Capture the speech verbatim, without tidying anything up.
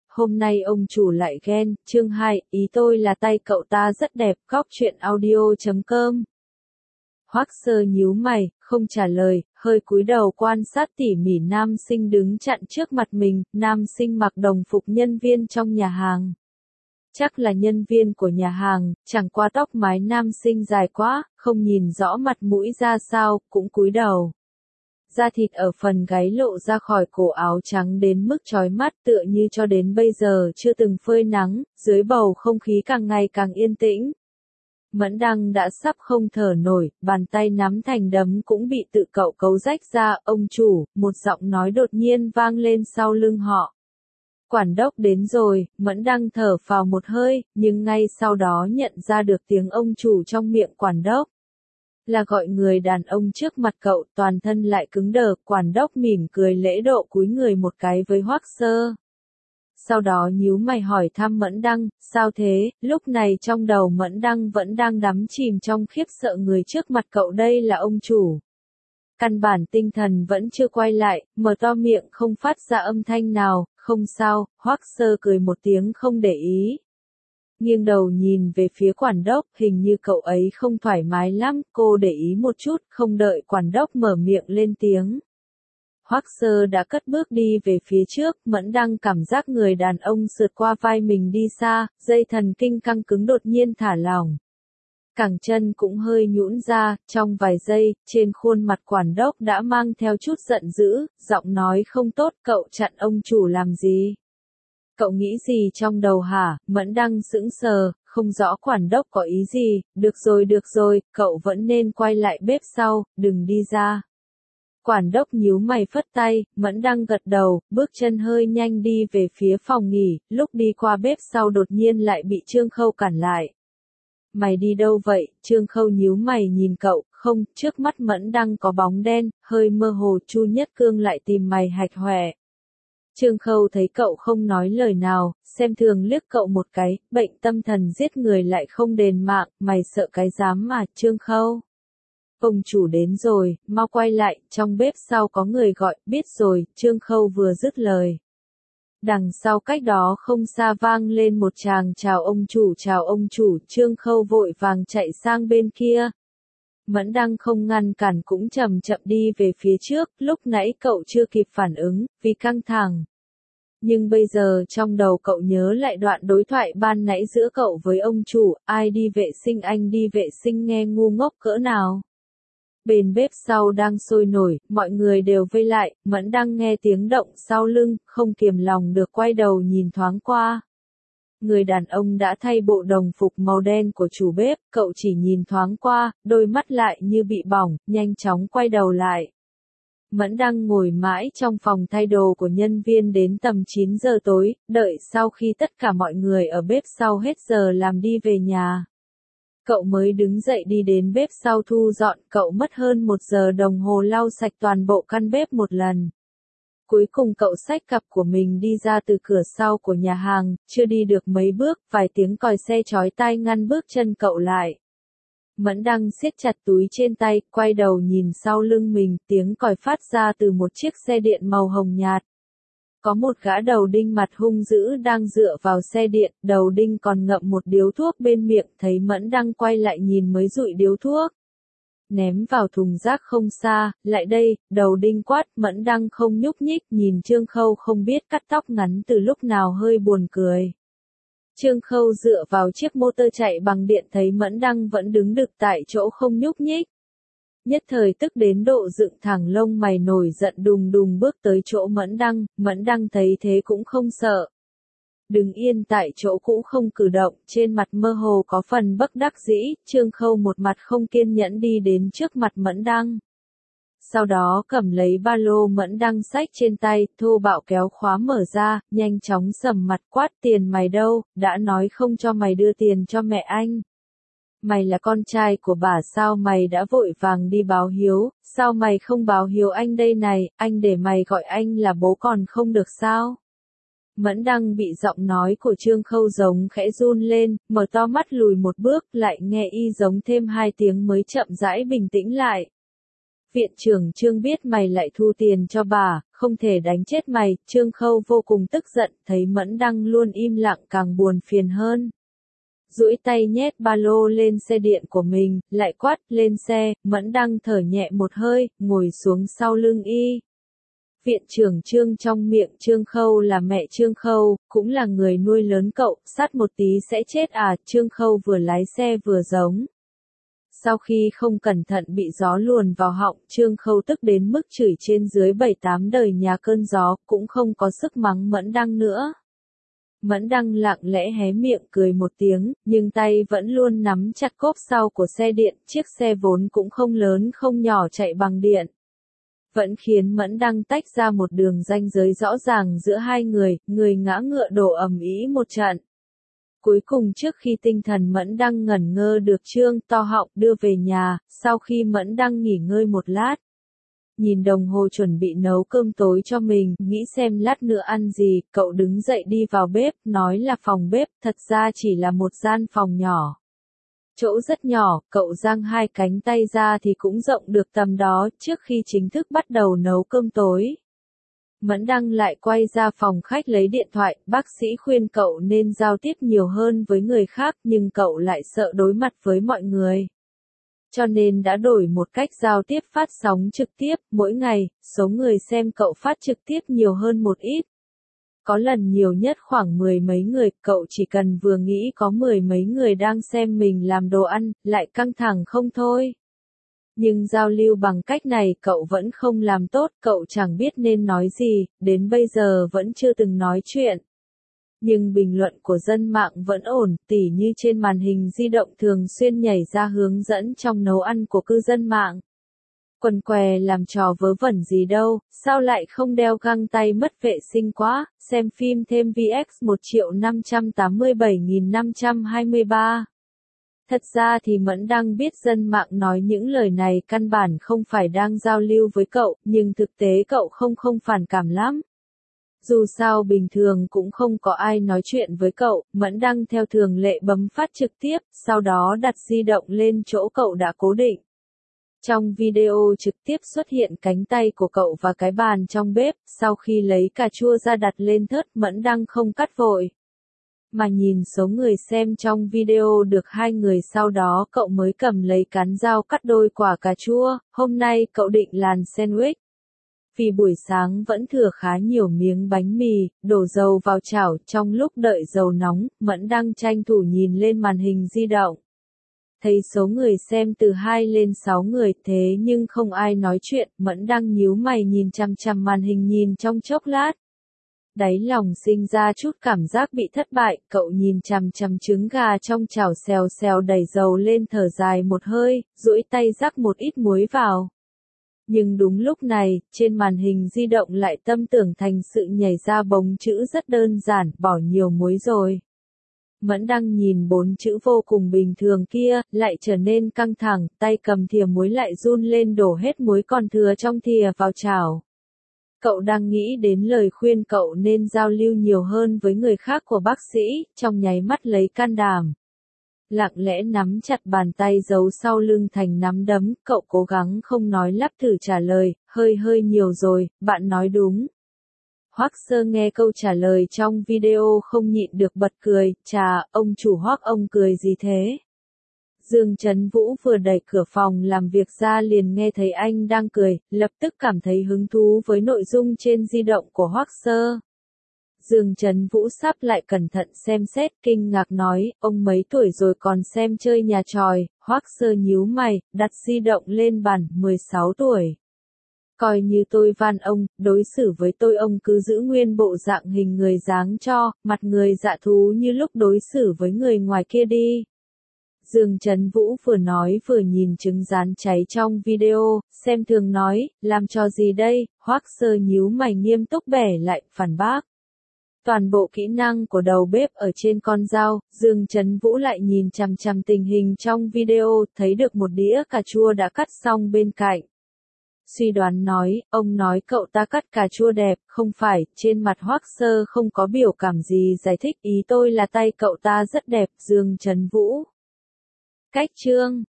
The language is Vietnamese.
hôm nay ông chủ lại ghen, chương hai, ý tôi là tay cậu ta rất đẹp, góc truyện audio chấm com. Hoắc Sơ nhíu mày, không trả lời, hơi cúi đầu quan sát tỉ mỉ nam sinh đứng chặn trước mặt mình, nam sinh mặc đồng phục nhân viên trong nhà hàng. Chắc là nhân viên của nhà hàng, chẳng qua tóc mái nam sinh dài quá, không nhìn rõ mặt mũi ra sao, cũng cúi đầu. Da thịt ở phần gáy lộ ra khỏi cổ áo trắng đến mức chói mắt tựa như cho đến bây giờ chưa từng phơi nắng, dưới bầu không khí càng ngày càng yên tĩnh. Mẫn Đăng đã sắp không thở nổi, bàn tay nắm thành đấm cũng bị tự cậu cấu rách ra, ông chủ, một giọng nói đột nhiên vang lên sau lưng họ. Quản đốc đến rồi, Mẫn Đăng thở phào một hơi, nhưng ngay sau đó nhận ra được tiếng ông chủ trong miệng quản đốc. Là gọi người đàn ông trước mặt cậu, toàn thân lại cứng đờ, quản đốc mỉm cười lễ độ cúi người một cái với Hoắc Sơ. Sau đó nhíu mày hỏi thăm Mẫn Đăng, sao thế, lúc này trong đầu Mẫn Đăng vẫn đang đắm chìm trong khiếp sợ người trước mặt cậu đây là ông chủ. Căn bản tinh thần vẫn chưa quay lại, mở to miệng không phát ra âm thanh nào, không sao, Hoắc Sơ cười một tiếng không để ý. Nghiêng đầu nhìn về phía quản đốc, hình như cậu ấy không thoải mái lắm, cô để ý một chút, không đợi quản đốc mở miệng lên tiếng. Hoắc Sơ đã cất bước đi về phía trước, Mẫn Đăng cảm giác người đàn ông sượt qua vai mình đi xa, dây thần kinh căng cứng đột nhiên thả lỏng. Cẳng chân cũng hơi nhũn ra, trong vài giây, trên khuôn mặt quản đốc đã mang theo chút giận dữ, giọng nói không tốt, cậu chặn ông chủ làm gì? Cậu nghĩ gì trong đầu hả? Mẫn Đăng sững sờ, không rõ quản đốc có ý gì, được rồi được rồi, cậu vẫn nên quay lại bếp sau, đừng đi ra. Quản đốc nhíu mày phất tay, Mẫn Đăng gật đầu, bước chân hơi nhanh đi về phía phòng nghỉ, lúc đi qua bếp sau đột nhiên lại bị Trương Khâu cản lại. Mày đi đâu vậy? Trương Khâu nhíu mày nhìn cậu, không, trước mắt Mẫn Đăng có bóng đen, hơi mơ hồ. Chu Nhất Cương lại tìm mày hạch hoẹ. Trương Khâu thấy cậu không nói lời nào, xem thường liếc cậu một cái, bệnh tâm thần giết người lại không đền mạng, mày sợ cái dám mà, Trương Khâu. Ông chủ đến rồi, mau quay lại, trong bếp sau có người gọi, biết rồi, Trương Khâu vừa dứt lời. Đằng sau cách đó không xa vang lên một tràng chào ông chủ chào ông chủ, Trương Khâu vội vàng chạy sang bên kia. Mẫn Đăng không ngăn cản cũng chậm chậm đi về phía trước, lúc nãy cậu chưa kịp phản ứng, vì căng thẳng. Nhưng bây giờ trong đầu cậu nhớ lại đoạn đối thoại ban nãy giữa cậu với ông chủ, ai đi vệ sinh anh đi vệ sinh nghe ngu ngốc cỡ nào. Bên bếp sau đang sôi nổi, mọi người đều vây lại, Mẫn Đăng nghe tiếng động sau lưng, không kiềm lòng được quay đầu nhìn thoáng qua. Người đàn ông đã thay bộ đồng phục màu đen của chủ bếp, cậu chỉ nhìn thoáng qua, đôi mắt lại như bị bỏng, nhanh chóng quay đầu lại. Mẫn Đăng ngồi mãi trong phòng thay đồ của nhân viên đến tầm chín giờ tối, đợi sau khi tất cả mọi người ở bếp sau hết giờ làm đi về nhà. Cậu mới đứng dậy đi đến bếp sau thu dọn, cậu mất hơn một giờ đồng hồ lau sạch toàn bộ căn bếp một lần. Cuối cùng cậu xách cặp của mình đi ra từ cửa sau của nhà hàng, chưa đi được mấy bước, vài tiếng còi xe chói tai ngăn bước chân cậu lại. Mẫn Đăng siết chặt túi trên tay, quay đầu nhìn sau lưng mình, tiếng còi phát ra từ một chiếc xe điện màu hồng nhạt. Có một gã đầu đinh mặt hung dữ đang dựa vào xe điện, đầu đinh còn ngậm một điếu thuốc bên miệng, thấy Mẫn Đăng quay lại nhìn mới dụi điếu thuốc. Ném vào thùng rác không xa, lại đây, đầu đinh quát, Mẫn Đăng không nhúc nhích, nhìn Trương Khâu không biết cắt tóc ngắn từ lúc nào hơi buồn cười. Trương Khâu dựa vào chiếc motor chạy bằng điện thấy Mẫn Đăng vẫn đứng đực tại chỗ không nhúc nhích. Nhất thời tức đến độ dựng thẳng lông mày nổi giận đùng đùng bước tới chỗ Mẫn Đăng, Mẫn Đăng thấy thế cũng không sợ. Đứng yên tại chỗ cũ không cử động, trên mặt mơ hồ có phần bất đắc dĩ, Trương Khâu một mặt không kiên nhẫn đi đến trước mặt Mẫn Đăng. Sau đó cầm lấy ba lô Mẫn Đăng xách trên tay, thô bạo kéo khóa mở ra, nhanh chóng sầm mặt quát tiền mày đâu, đã nói không cho mày đưa tiền cho mẹ anh. Mày là con trai của bà sao mày đã vội vàng đi báo hiếu, sao mày không báo hiếu anh đây này, anh để mày gọi anh là bố còn không được sao? Mẫn Đăng bị giọng nói của Trương Khâu giống khẽ run lên, mở to mắt lùi một bước, lại nghe y giống thêm hai tiếng mới chậm rãi bình tĩnh lại. Viện trưởng Trương biết mày lại thu tiền cho bà, không thể đánh chết mày, Trương Khâu vô cùng tức giận, thấy Mẫn Đăng luôn im lặng càng buồn phiền hơn. Duỗi tay nhét ba lô lên xe điện của mình, lại quát, lên xe, Mẫn Đăng thở nhẹ một hơi, ngồi xuống sau lưng y. Viện trưởng Trương trong miệng Trương Khâu là mẹ Trương Khâu, cũng là người nuôi lớn cậu, sát một tí sẽ chết à, Trương Khâu vừa lái xe vừa giống. Sau khi không cẩn thận bị gió luồn vào họng, Trương Khâu tức đến mức chửi trên dưới bảy tám đời nhà cơn gió, cũng không có sức mắng Mẫn Đăng nữa. Mẫn Đăng lặng lẽ hé miệng cười một tiếng, nhưng tay vẫn luôn nắm chặt cốp sau của xe điện, chiếc xe vốn cũng không lớn không nhỏ chạy bằng điện. Vẫn khiến Mẫn Đăng tách ra một đường ranh giới rõ ràng giữa hai người, người ngã ngựa đổ ầm ĩ một trận. Cuối cùng trước khi tinh thần Mẫn Đăng ngẩn ngơ được Trương to họng đưa về nhà, sau khi Mẫn Đăng nghỉ ngơi một lát. Nhìn đồng hồ chuẩn bị nấu cơm tối cho mình, nghĩ xem lát nữa ăn gì, cậu đứng dậy đi vào bếp, nói là phòng bếp, thật ra chỉ là một gian phòng nhỏ. Chỗ rất nhỏ, cậu giang hai cánh tay ra thì cũng rộng được tầm đó, trước khi chính thức bắt đầu nấu cơm tối. Mẫn Đăng lại quay ra phòng khách lấy điện thoại, bác sĩ khuyên cậu nên giao tiếp nhiều hơn với người khác nhưng cậu lại sợ đối mặt với mọi người. Cho nên đã đổi một cách giao tiếp phát sóng trực tiếp, mỗi ngày, số người xem cậu phát trực tiếp nhiều hơn một ít. Có lần nhiều nhất khoảng mười mấy người, cậu chỉ cần vừa nghĩ có mười mấy người đang xem mình làm đồ ăn, lại căng thẳng không thôi. Nhưng giao lưu bằng cách này cậu vẫn không làm tốt, cậu chẳng biết nên nói gì, đến bây giờ vẫn chưa từng nói chuyện. Nhưng bình luận của dân mạng vẫn ổn, tỉ như trên màn hình di động thường xuyên nhảy ra hướng dẫn trong nấu ăn của cư dân mạng. Quần què làm trò vớ vẩn gì đâu, sao lại không đeo găng tay mất vệ sinh quá, xem phim thêm vê ích một triệu năm trăm tám mươi bảy nghìn năm trăm hai mươi ba. Thật ra thì Mẫn Đăng biết dân mạng nói những lời này căn bản không phải đang giao lưu với cậu, nhưng thực tế cậu không không phản cảm lắm. Dù sao bình thường cũng không có ai nói chuyện với cậu, Mẫn Đăng theo thường lệ bấm phát trực tiếp, sau đó đặt di động lên chỗ cậu đã cố định. Trong video trực tiếp xuất hiện cánh tay của cậu và cái bàn trong bếp, sau khi lấy cà chua ra đặt lên thớt Mẫn Đăng không cắt vội. Mà nhìn số người xem trong video được hai người sau đó cậu mới cầm lấy cán dao cắt đôi quả cà chua, hôm nay cậu định làm sandwich. Vì buổi sáng vẫn thừa khá nhiều miếng bánh mì, đổ dầu vào chảo, trong lúc đợi dầu nóng, Mẫn Đăng tranh thủ nhìn lên màn hình di động. Thấy số người xem từ hai lên sáu người thế nhưng không ai nói chuyện, Mẫn Đăng nhíu mày nhìn chằm chằm màn hình nhìn trong chốc lát. Đáy lòng sinh ra chút cảm giác bị thất bại, cậu nhìn chằm chằm trứng gà trong chảo xèo xèo đẩy dầu lên thở dài một hơi, duỗi tay rắc một ít muối vào. Nhưng đúng lúc này, trên màn hình di động lại tâm tưởng thành sự nhảy ra bóng chữ rất đơn giản, bỏ nhiều muối rồi. Mẫn Đăng nhìn bốn chữ vô cùng bình thường kia, lại trở nên căng thẳng, tay cầm thìa muối lại run lên đổ hết muối còn thừa trong thìa vào chảo. Cậu đang nghĩ đến lời khuyên cậu nên giao lưu nhiều hơn với người khác của bác sĩ, trong nháy mắt lấy can đảm. Lặng lẽ nắm chặt bàn tay giấu sau lưng thành nắm đấm, cậu cố gắng không nói lắp thử trả lời, hơi hơi nhiều rồi, bạn nói đúng. Hoắc Sơ nghe câu trả lời trong video không nhịn được bật cười, chà, ông chủ Hoắc ông cười gì thế? Dương Trấn Vũ vừa đẩy cửa phòng làm việc ra liền nghe thấy anh đang cười, lập tức cảm thấy hứng thú với nội dung trên di động của Hoắc Sơ. Dương Trấn Vũ sắp lại cẩn thận xem xét, kinh ngạc nói, ông mấy tuổi rồi còn xem chơi nhà tròi, Hoắc Sơ nhíu mày, đặt di động lên bàn, mười sáu tuổi. Coi như tôi van ông, đối xử với tôi ông cứ giữ nguyên bộ dạng hình người dáng cho, mặt người dạ thú như lúc đối xử với người ngoài kia đi. Dương Trấn Vũ vừa nói vừa nhìn trứng rán cháy trong video, xem thường nói, làm trò gì đây, Hoắc Sơ nhíu mày nghiêm túc bẻ lại, phản bác. Toàn bộ kỹ năng của đầu bếp ở trên con dao, Dương Trấn Vũ lại nhìn chằm chằm tình hình trong video, thấy được một đĩa cà chua đã cắt xong bên cạnh. Suy đoán nói, ông nói cậu ta cắt cà chua đẹp, không phải, trên mặt Hoắc Sơ không có biểu cảm gì giải thích, ý tôi là tay cậu ta rất đẹp, Dương Trấn Vũ. Cách chương